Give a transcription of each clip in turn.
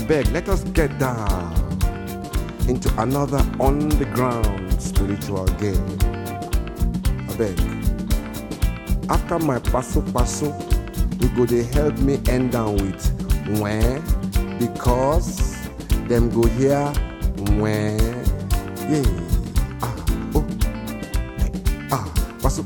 beg, let us get down into another underground spiritual game. I beg. After my paso, you go they help me end down with when, because them go here when, yeah. Oh, paso,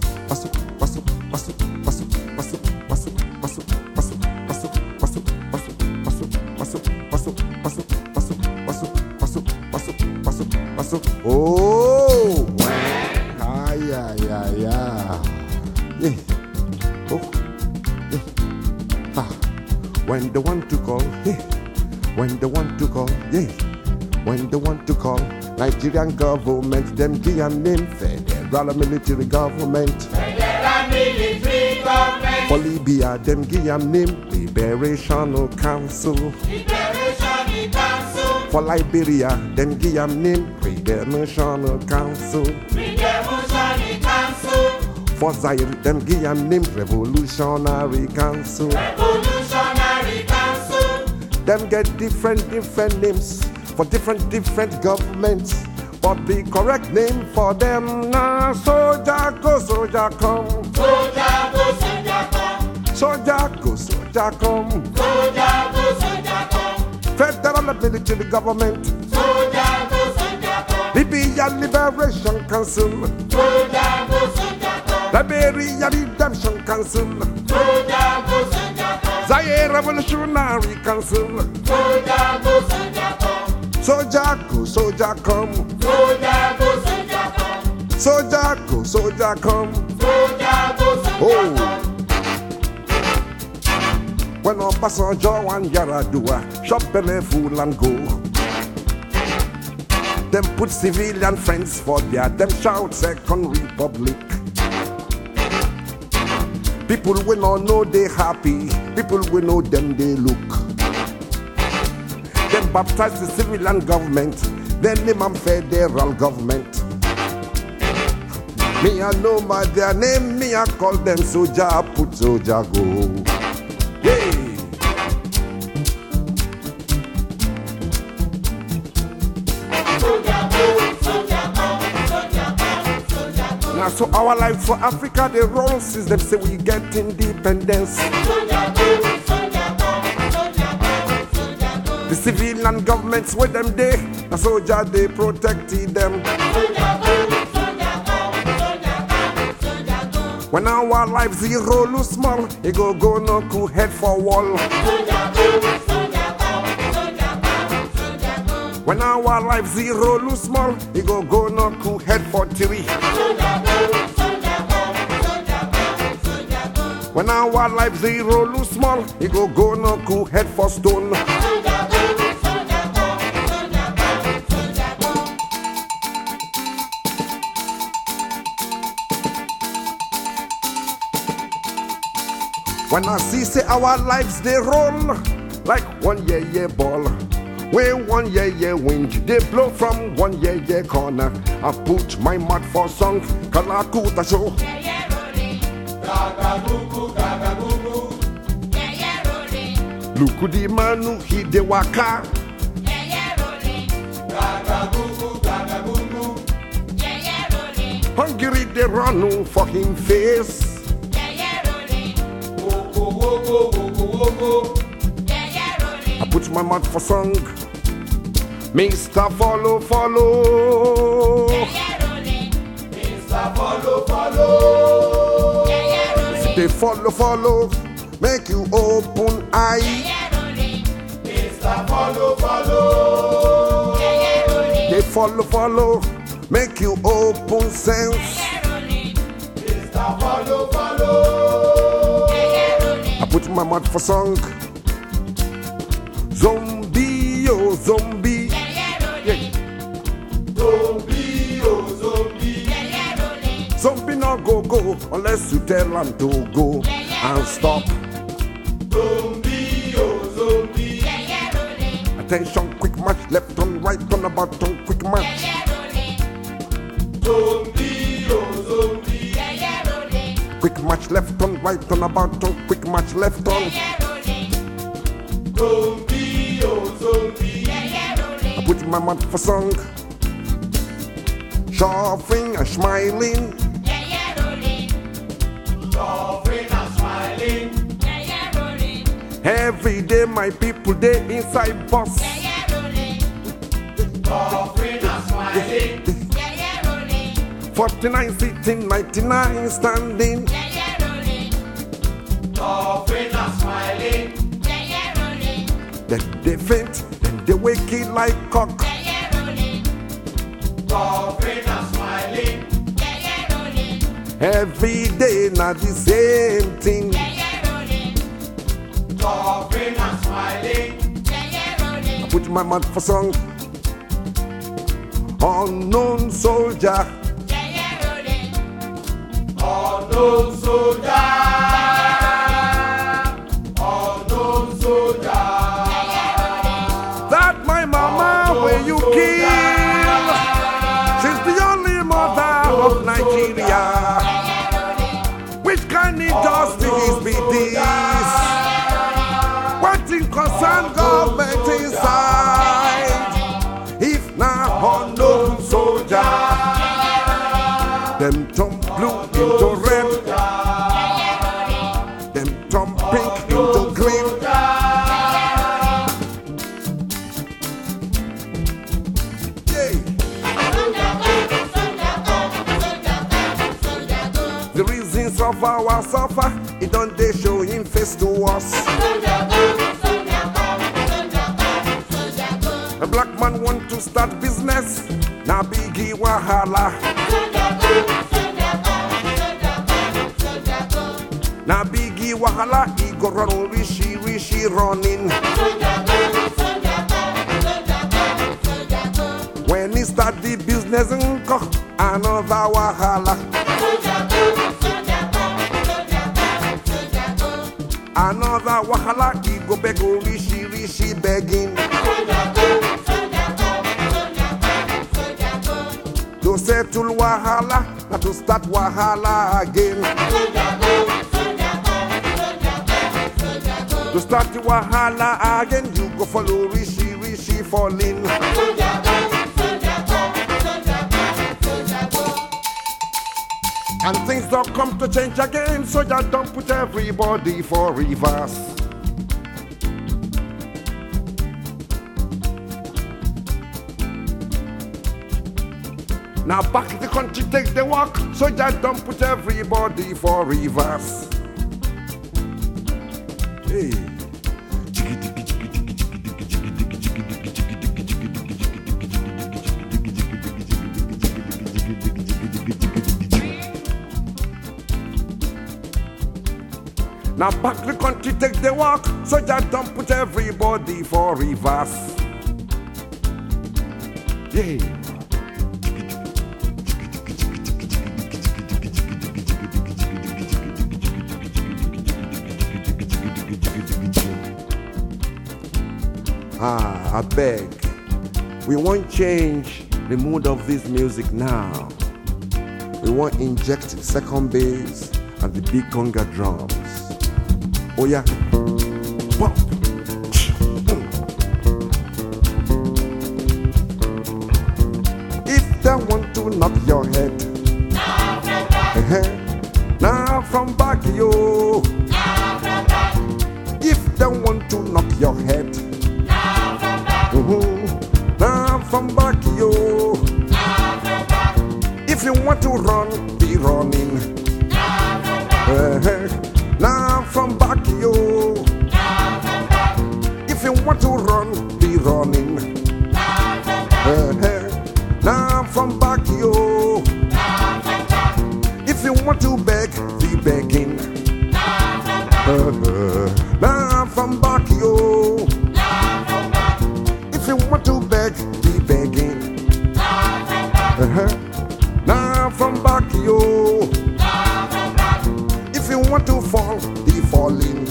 oh, yeah. Yeah. Oh, yeah. When they want to call, yeah. When they want to call, yeah. When they want to call, Nigerian government, them give a name, federal military government. Federal military government. For Libya, them give a name, Liberational Council. Liberational Council. For Liberia, them give a name, Redemption Council. Redemption Council. For Zaire, them give a name, Revolutionary Council. Revolutionary Council. Them get different names for different governments. But the correct name for them now, soldier go, soldier come. Soldier go, soldier come. Soldier go, soldier come. Soldier go, soldier come. Federal military government. Soldier go, soldier come. Libya Liberation Council. Soldier go, soldier come. Liberia Redemption Council. Soldier go, soldier come. Zaire Revolutionary Council. Soldier go, soldier come. Soldier go, soldier come. Soldier go, soldier come. Soldier go, soldier come. Soldier go, soldier come. When on Passenger and Yaradua, shop belly full and go. Them put civilian friends for there, them shout Second Republic. People will not know they happy, people will know them they look. Them baptize the civilian government, then name them federal government. Me I know my their name, me I call them soldier, put soldier go. Yeah. Now so our life for Africa they roll since them say we get independence. The civilian governments with them they, the soldier they protected them. When our life zero lose small, it go no cool head for wall. When our life zero lose small, it go no cool head for three. When our life zero lose small, it go no cool head for stone. When I see say our lives they roll like one yeah ball. When one yeah wind they blow from one yeah corner. I put my mouth for song, Kalakuta show. Gaga gugu, Lukudi manu he de waka. gaga gugu, Hungry they run for him face. woko. I put my mouth for song. Mr. Follow. Mr. Follow. They follow. Make you open eye. Mr. Follow. They follow. Make you open sense. Mr. Follow. I put my mouth for song. Zombie, oh zombie. Yeah. Zombie, oh zombie. Zombie not go unless you tell him to go and stop. Zombie, oh zombie. Attention, quick match, left on right on about on quick match. Zombie, oh zombie. Quick match left on right on about on quick match left on. Zombie, oh zombie. Ozomi. I put my mouth for song, shuffling and smiling. Suffering and smiling. Every day my people they inside bus. Suffering and smiling. 49 sitting, 99 standing. Suffering and smiling. Then they faint, then they wake it like cock. Suffering and smiling. Every day not the same thing. Suffering and smiling. I put my mouth for song, unknown soldier. Unknown soldier. Unknown soldier. That my mama where you kill, she's the only mother of Nigeria. Which kind of justice be this? What in concern government inside? If not unknown soldier, them turn blue into red, them turn pink into green. Yeah. The reasons of our suffer, it don't they show in face to us. A black man want to start business, now biggie wahala. Now biggie wahala, he go run rishi running. When he start the business, another wahala. Another wahala, he go beg rishi begging. To settle wahala, not to start wahala again. To start the wahala again, you go follow rishi falling. And things don't come to change again, so you don't put everybody for reverse. Now back in the country, take the walk, so you don't put everybody for reverse. Hey. Now back the country, take the walk, so you don't put everybody for reverse. Yeah. I beg, we won't change the mood of this music now. We won't inject second bass and the big conga drums. Oh yeah, bump. If they want to knock your head, now from back yo. If they want to knock your head, now from back yo. If you want to run, be running. Now from back yo. If you want to run, be running. Now from back yo. If you want to beg, be begging. Now from back yo. If you want to beg, be begging. Now from back yo. If you want to fall, be falling.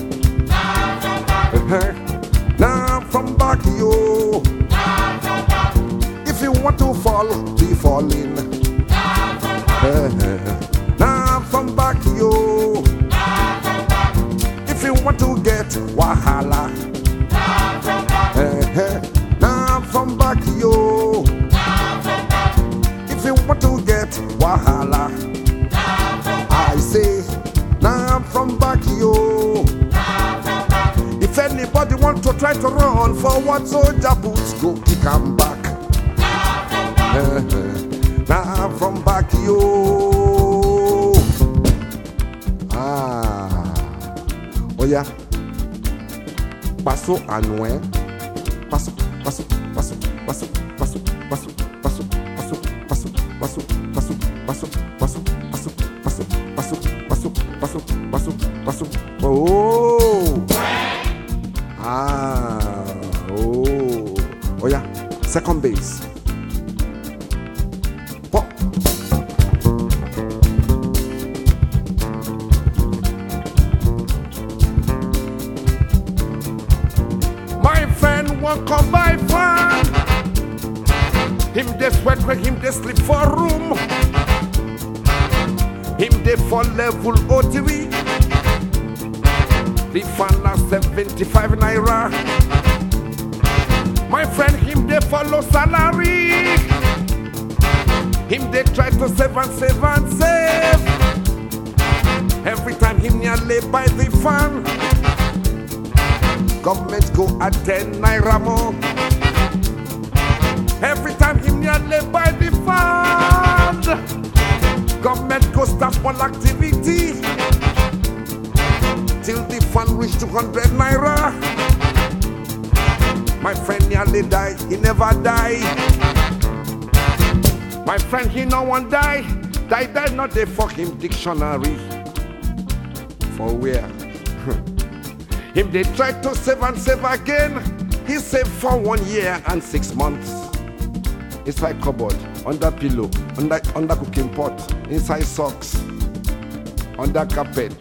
Now from back yo. If you want to fall, be falling. Now from back try to run forward, soldier boots go kick 'em back. Now from back, yo. Oh yeah. Paso Anoué. Paso, paso, paso, paso, paso, paso, paso, paso, paso, paso, paso, paso, paso, paso, paso, paso, paso, paso, paso, paso. Oh. Oh. Oh yeah. Second base. Pop. My friend won't come by far. Him dey sweat when him dey sleep for room. Him dey for level O3. The fan na 75 naira. My friend him dey follow salary. Him dey try to save and save and save. Every time him nearly buy the fan, government go at 10 naira more. Every time him nearly buy the fan, government go start one activity till the fan reach 200 naira. My friend nearly die, he never die. My friend he no one die, die not the fucking dictionary. For where? Him they try to save and save again. He saved for 1 year and 6 months. Inside cupboard, under pillow, under cooking pot, inside socks, under carpet.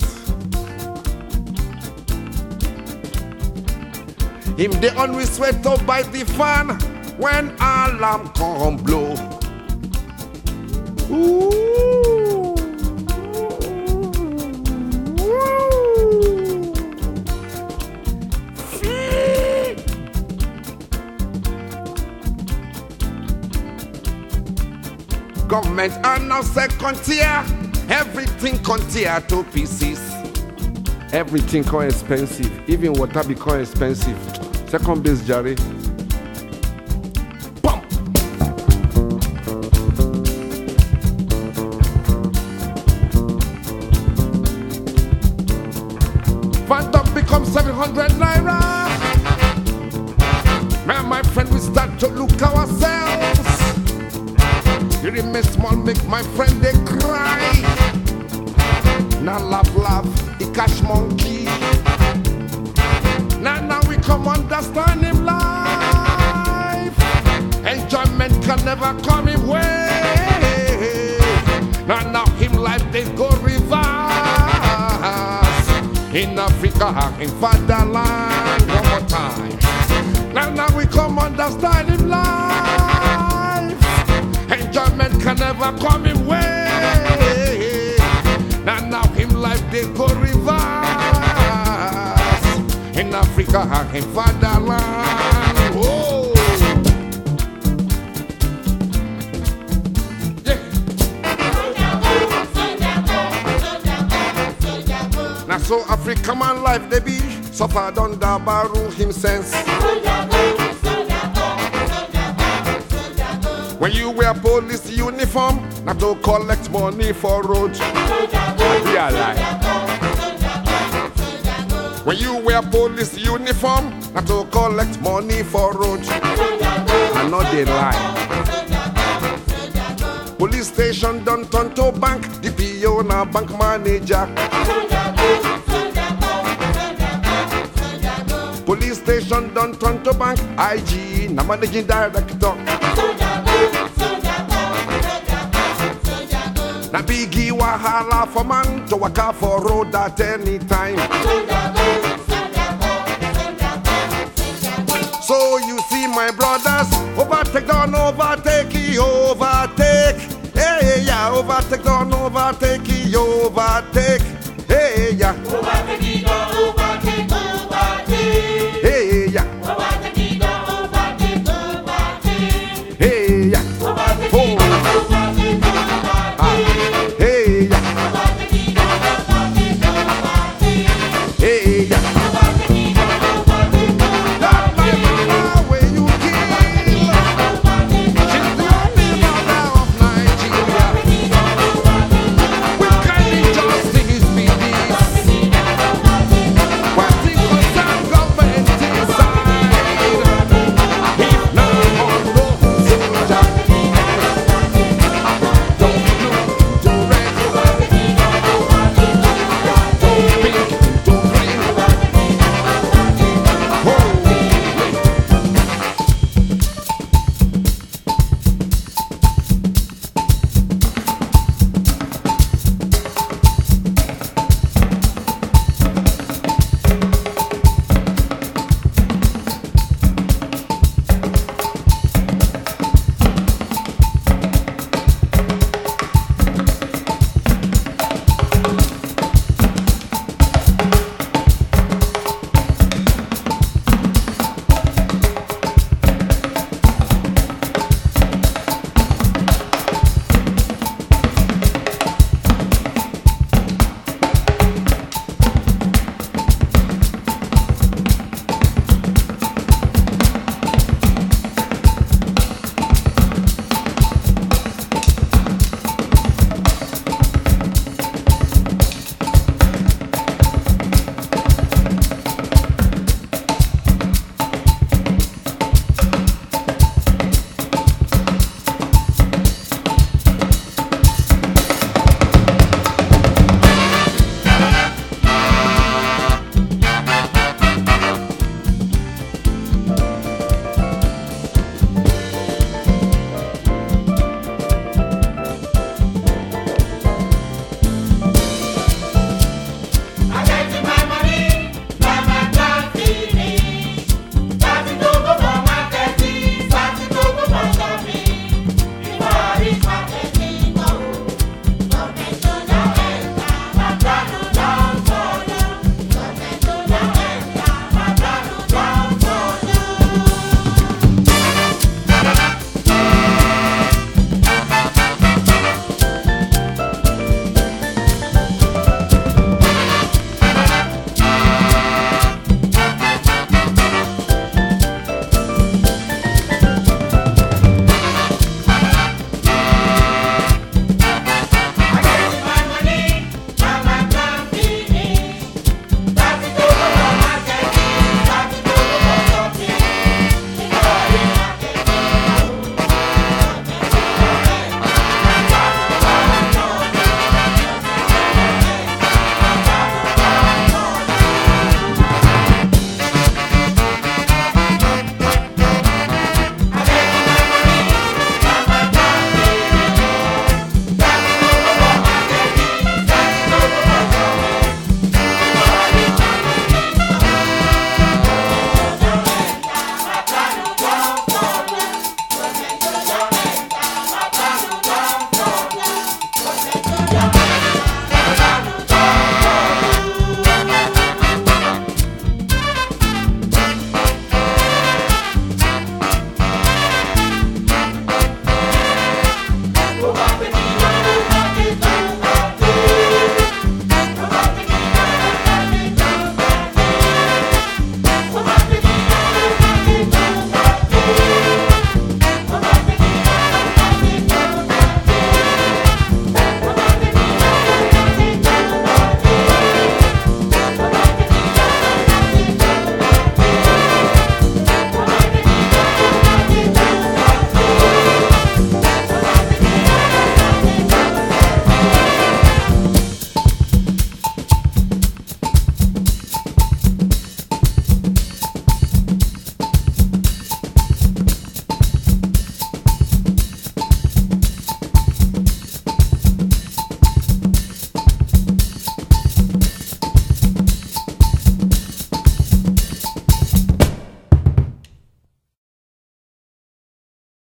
Him they always sweat up by the fan when alarm come blow. Ooh. Government are now second tier. Everything con tier to pieces. Everything con expensive. Even water become expensive. Second base, Jerry. Pump. Phantom becomes 700 naira. Man, my friend, we start to look ourselves. You remain small, make my friend they cry. Now laugh, the cash monkey. Now we come understand him life. Enjoyment can never come him way. Now him life they go reverse. In Africa, in fatherland, one more time. Now we come understand him life. Enjoyment can never come him way. Now him life they go reverse. In Africa, in fatherland. Oh. Yeah. Now so Africa man life they be suffered under Baru him sense. When you wear police uniform, not to collect money for road. Realize. When you wear police uniform, not to collect money for road. I know they lie. Police station don't turn to bank, DPO na bank manager. Police station don't turn to bank, IG na managing director. Na biggie wahala for man to waka for road at any time. So you see my brothers, overtake, don't overtake, overtake. Hey, yeah, overtake, don't overtake, overtake.